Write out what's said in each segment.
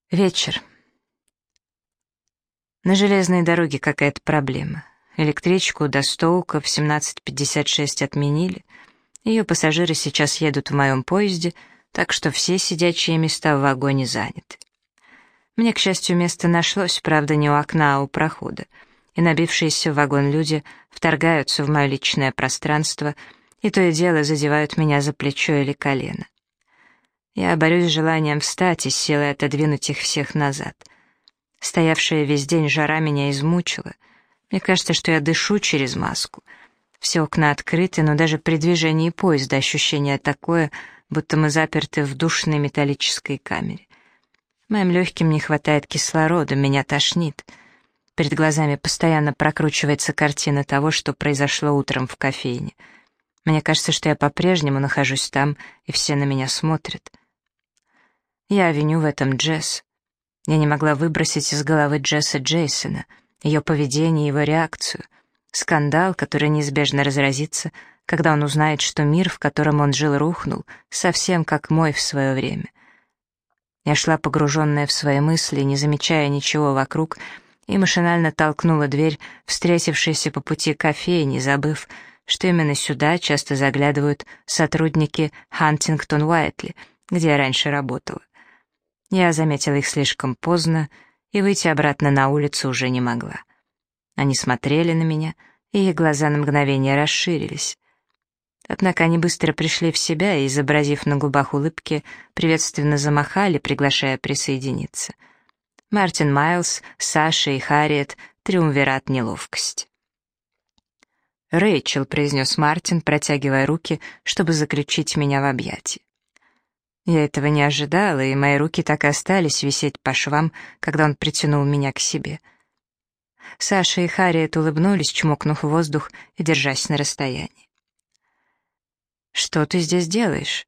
Вечер. На железной дороге какая-то проблема. Электричку до Стоука в 17:56 отменили. Ее пассажиры сейчас едут в моем поезде, так что все сидячие места в вагоне заняты. Мне, к счастью, место нашлось, правда, не у окна, а у прохода. И набившиеся в вагон люди вторгаются в мое личное пространство и то и дело задевают меня за плечо или колено. Я борюсь с желанием встать и с силой отодвинуть их всех назад. Стоявшая весь день жара меня измучила. Мне кажется, что я дышу через маску. Все окна открыты, но даже при движении поезда ощущение такое, будто мы заперты в душной металлической камере. Моим легким не хватает кислорода, меня тошнит. Перед глазами постоянно прокручивается картина того, что произошло утром в кофейне. Мне кажется, что я по-прежнему нахожусь там, и все на меня смотрят. Я виню в этом Джесс. Я не могла выбросить из головы Джесса Джейсона, ее поведение, его реакцию. Скандал, который неизбежно разразится, когда он узнает, что мир, в котором он жил, рухнул, совсем как мой в свое время. Я шла погруженная в свои мысли, не замечая ничего вокруг, и машинально толкнула дверь, встретившейся по пути кофейни, забыв, что именно сюда часто заглядывают сотрудники Хантингтон Уайтли, где я раньше работала. Я заметила их слишком поздно и выйти обратно на улицу уже не могла. Они смотрели на меня, и их глаза на мгновение расширились. Однако они быстро пришли в себя и, изобразив на губах улыбки, приветственно замахали, приглашая присоединиться. Мартин Майлз, Саша и Харриет — триумвират неловкости. «Рэйчел», — произнес Мартин, протягивая руки, чтобы заключить меня в объятия. Я этого не ожидала, и мои руки так и остались висеть по швам, когда он притянул меня к себе. Саша и Харриет улыбнулись, чмокнув в воздух и держась на расстоянии. «Что ты здесь делаешь?»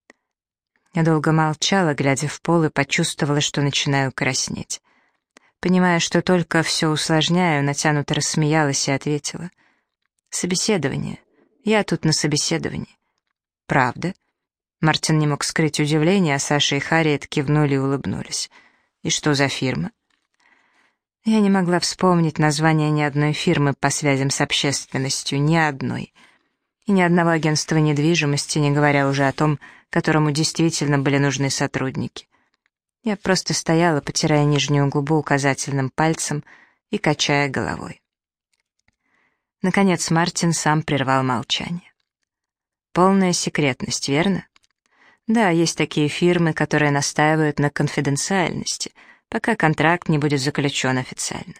Я долго молчала, глядя в пол, и почувствовала, что начинаю краснеть. Понимая, что только все усложняю, натянуто рассмеялась и ответила. «Собеседование. Я тут на собеседовании». «Правда?» Мартин не мог скрыть удивление, а Саша и Харриет кивнули и улыбнулись. «И что за фирма?» Я не могла вспомнить название ни одной фирмы по связям с общественностью, ни одной. И ни одного агентства недвижимости, не говоря уже о том, которому действительно были нужны сотрудники. Я просто стояла, потирая нижнюю губу указательным пальцем и качая головой. Наконец Мартин сам прервал молчание. «Полная секретность, верно?» «Да, есть такие фирмы, которые настаивают на конфиденциальности, пока контракт не будет заключен официально».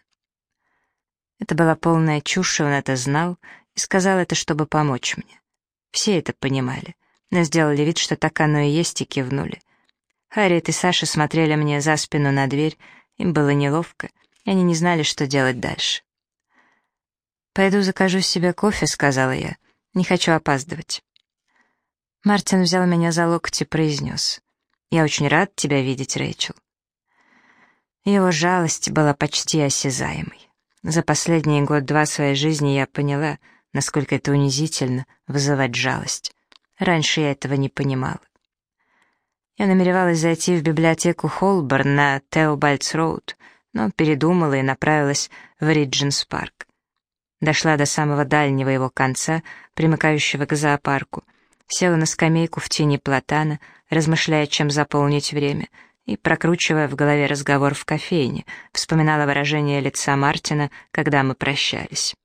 Это была полная чушь, и он это знал, и сказал это, чтобы помочь мне. Все это понимали, но сделали вид, что так оно и есть, и кивнули. Харриет и Саша смотрели мне за спину на дверь, им было неловко, и они не знали, что делать дальше. «Пойду закажу себе кофе», — сказала я, — «не хочу опаздывать». Мартин взял меня за локоть и произнес: «Я очень рад тебя видеть, Рэйчел». Его жалость была почти осязаемой. За последние год-два своей жизни я поняла, насколько это унизительно вызывать жалость. Раньше я этого не понимала. Я намеревалась зайти в библиотеку Холборн на Теобальдс-роуд, но передумала и направилась в Ридженс-парк. Дошла до самого дальнего его конца, примыкающего к зоопарку, села на скамейку в тени платана, размышляя, чем заполнить время, и, прокручивая в голове разговор в кофейне, вспоминала выражение лица Мартина, когда мы прощались.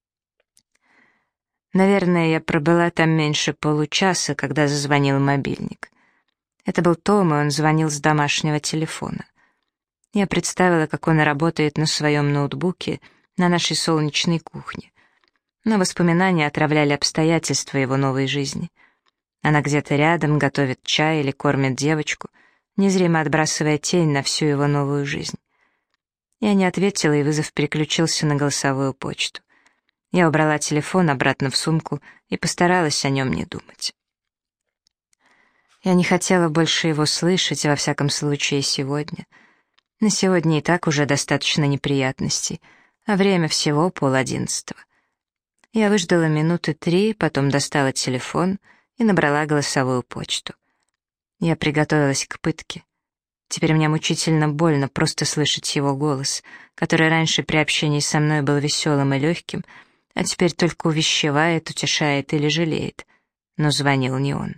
Наверное, я пробыла там меньше получаса, когда зазвонил мобильник. Это был Том, и он звонил с домашнего телефона. Я представила, как он работает на своем ноутбуке на нашей солнечной кухне. Но воспоминания отравляли обстоятельства его новой жизни. Она где-то рядом готовит чай или кормит девочку, незримо отбрасывая тень на всю его новую жизнь. Я не ответила, и вызов переключился на голосовую почту. Я убрала телефон обратно в сумку и постаралась о нем не думать. Я не хотела больше его слышать, во всяком случае сегодня. На сегодня и так уже достаточно неприятностей, а время всего 10:30. Я выждала минуты 3, потом достала телефон и набрала голосовую почту. Я приготовилась к пытке. Теперь мне мучительно больно просто слышать его голос, который раньше при общении со мной был веселым и легким, а теперь только увещевает, утешает или жалеет. Но звонил не он.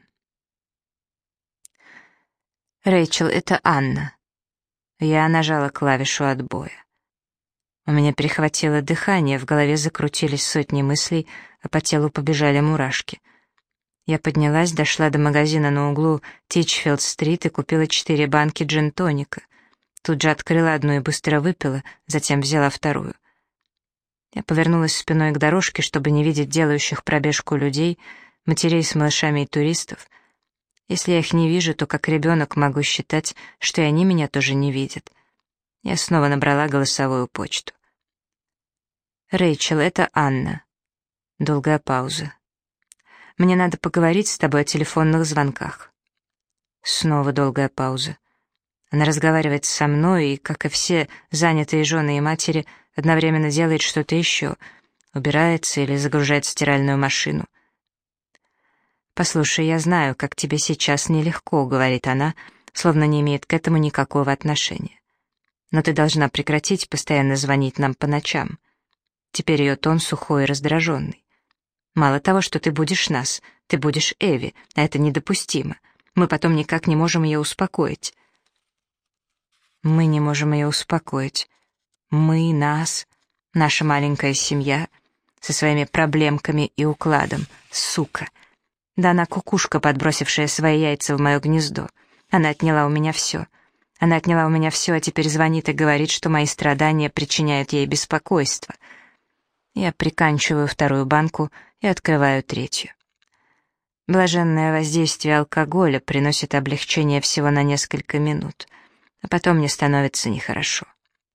«Рэйчел, это Анна». Я нажала клавишу отбоя. У меня перехватило дыхание, в голове закрутились сотни мыслей, а по телу побежали мурашки. Я поднялась, дошла до магазина на углу Тичфилд-стрит и купила 4 банки джин-тоника. Тут же открыла одну и быстро выпила, затем взяла вторую. Я повернулась спиной к дорожке, чтобы не видеть делающих пробежку людей, матерей с малышами и туристов. Если я их не вижу, то как ребенок могу считать, что и они меня тоже не видят. Я снова набрала голосовую почту. «Рэйчел, это Анна». Долгая пауза. «Мне надо поговорить с тобой о телефонных звонках». Снова долгая пауза. Она разговаривает со мной и, как и все занятые жены и матери, одновременно делает что-то еще, убирается или загружает стиральную машину. «Послушай, я знаю, как тебе сейчас нелегко», — говорит она, словно не имеет к этому никакого отношения. «Но ты должна прекратить постоянно звонить нам по ночам». Теперь ее тон сухой и раздраженный. «Мало того, что ты будешь нас, ты будешь Эви, а это недопустимо. Мы потом никак не можем ее успокоить». Мы не можем ее успокоить. Мы, нас, наша маленькая семья, со своими проблемками и укладом, сука. Да она кукушка, подбросившая свои яйца в мое гнездо. Она отняла у меня все. Она отняла у меня все, а теперь звонит и говорит, что мои страдания причиняют ей беспокойство. Я приканчиваю вторую банку и открываю третью. Блаженное воздействие алкоголя приносит облегчение всего на несколько минут, а потом мне становится нехорошо.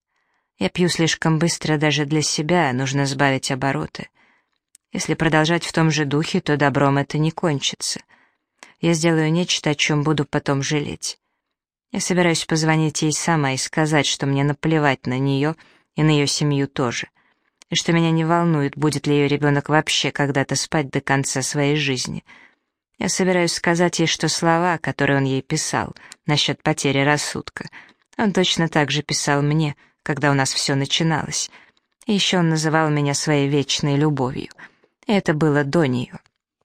Я пью слишком быстро даже для себя, нужно сбавить обороты. Если продолжать в том же духе, то добром это не кончится. Я сделаю нечто, о чем буду потом жалеть. Я собираюсь позвонить ей сама и сказать, что мне наплевать на нее и на ее семью тоже, и что меня не волнует, будет ли ее ребенок вообще когда-то спать до конца своей жизни. Я собираюсь сказать ей, что слова, которые он ей писал насчет потери рассудка, он точно так же писал мне, когда у нас все начиналось. И еще он называл меня своей вечной любовью. И это было до нее.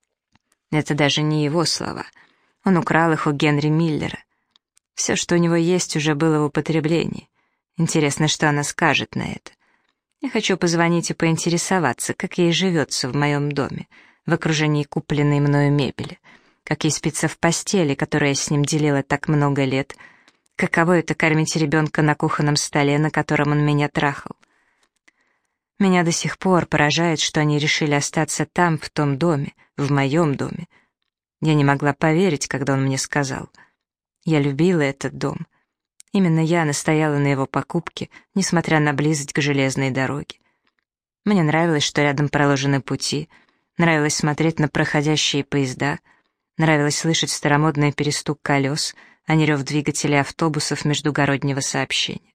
Это даже не его слова. Он украл их у Генри Миллера. Все, что у него есть, уже было в употреблении. Интересно, что она скажет на это. Я хочу позвонить и поинтересоваться, как ей живется в моем доме, в окружении купленной мною мебели, как ей спится в постели, которую я с ним делила так много лет, каково это кормить ребенка на кухонном столе, на котором он меня трахал. Меня до сих пор поражает, что они решили остаться там, в том доме, в моем доме. Я не могла поверить, когда он мне сказал. Я любила этот дом. Именно я настояла на его покупке, несмотря на близость к железной дороге. Мне нравилось, что рядом проложены пути, нравилось смотреть на проходящие поезда, нравилось слышать старомодный перестук колес, а не рев двигателей автобусов междугороднего сообщения.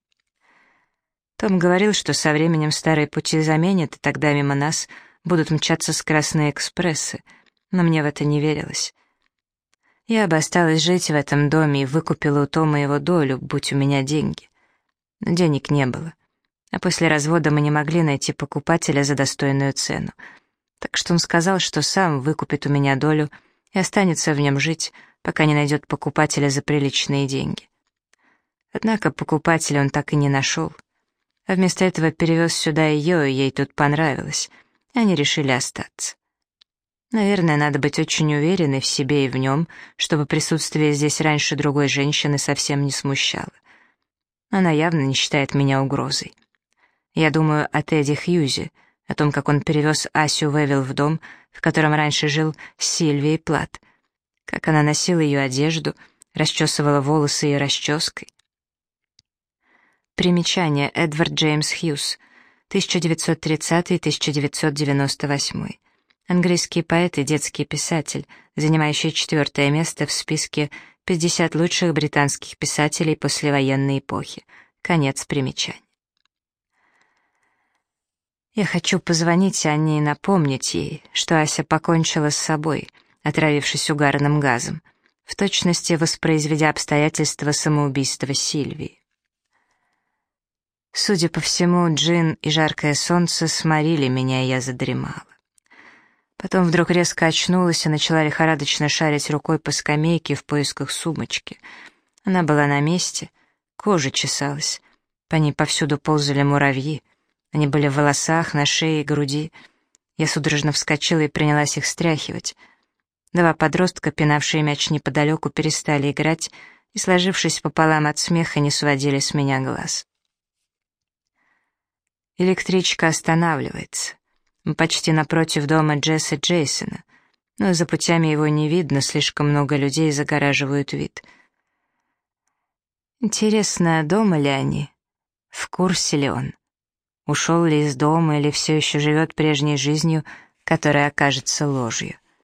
Том говорил, что со временем старые пути заменят, и тогда мимо нас будут мчаться скоростные экспрессы, но мне в это не верилось. Я бы осталась жить в этом доме и выкупила у Тома его долю, будь у меня деньги. Но денег не было, а после развода мы не могли найти покупателя за достойную цену, так что он сказал, что сам выкупит у меня долю и останется в нем жить, пока не найдет покупателя за приличные деньги. Однако покупателя он так и не нашел, а вместо этого перевез сюда ее, и ей тут понравилось, и они решили остаться. Наверное, надо быть очень уверенной в себе и в нем, чтобы присутствие здесь раньше другой женщины совсем не смущало. Она явно не считает меня угрозой. Я думаю о Тедди Хьюзе, о том, как он перевез Асю Вевил в дом, в котором раньше жил Сильвией Плат, как она носила ее одежду, расчесывала волосы ее расческой. Примечание: Эдвард Джеймс Хьюз, 1930-1998. Английский поэт и детский писатель, занимающий 4-е место в списке 50 лучших британских писателей послевоенной эпохи. Конец примечания. Я хочу позвонить Анне и напомнить ей, что Ася покончила с собой, отравившись угарным газом, в точности воспроизведя обстоятельства самоубийства Сильвии. Судя по всему, джин и жаркое солнце сморили меня, и я задремала. Потом вдруг резко очнулась и начала лихорадочно шарить рукой по скамейке в поисках сумочки. Она была на месте, кожа чесалась, по ней повсюду ползали муравьи. Они были в волосах, на шее и груди. Я судорожно вскочила и принялась их стряхивать. Два подростка, пинавшие мяч неподалеку, перестали играть и, сложившись пополам от смеха, не сводили с меня глаз. Электричка останавливается. Мы почти напротив дома Джесса Джейсона, но за путями его не видно, слишком много людей загораживают вид. Интересно, дома ли они? В курсе ли он? Ушел ли из дома или все еще живет прежней жизнью, которая окажется ложью?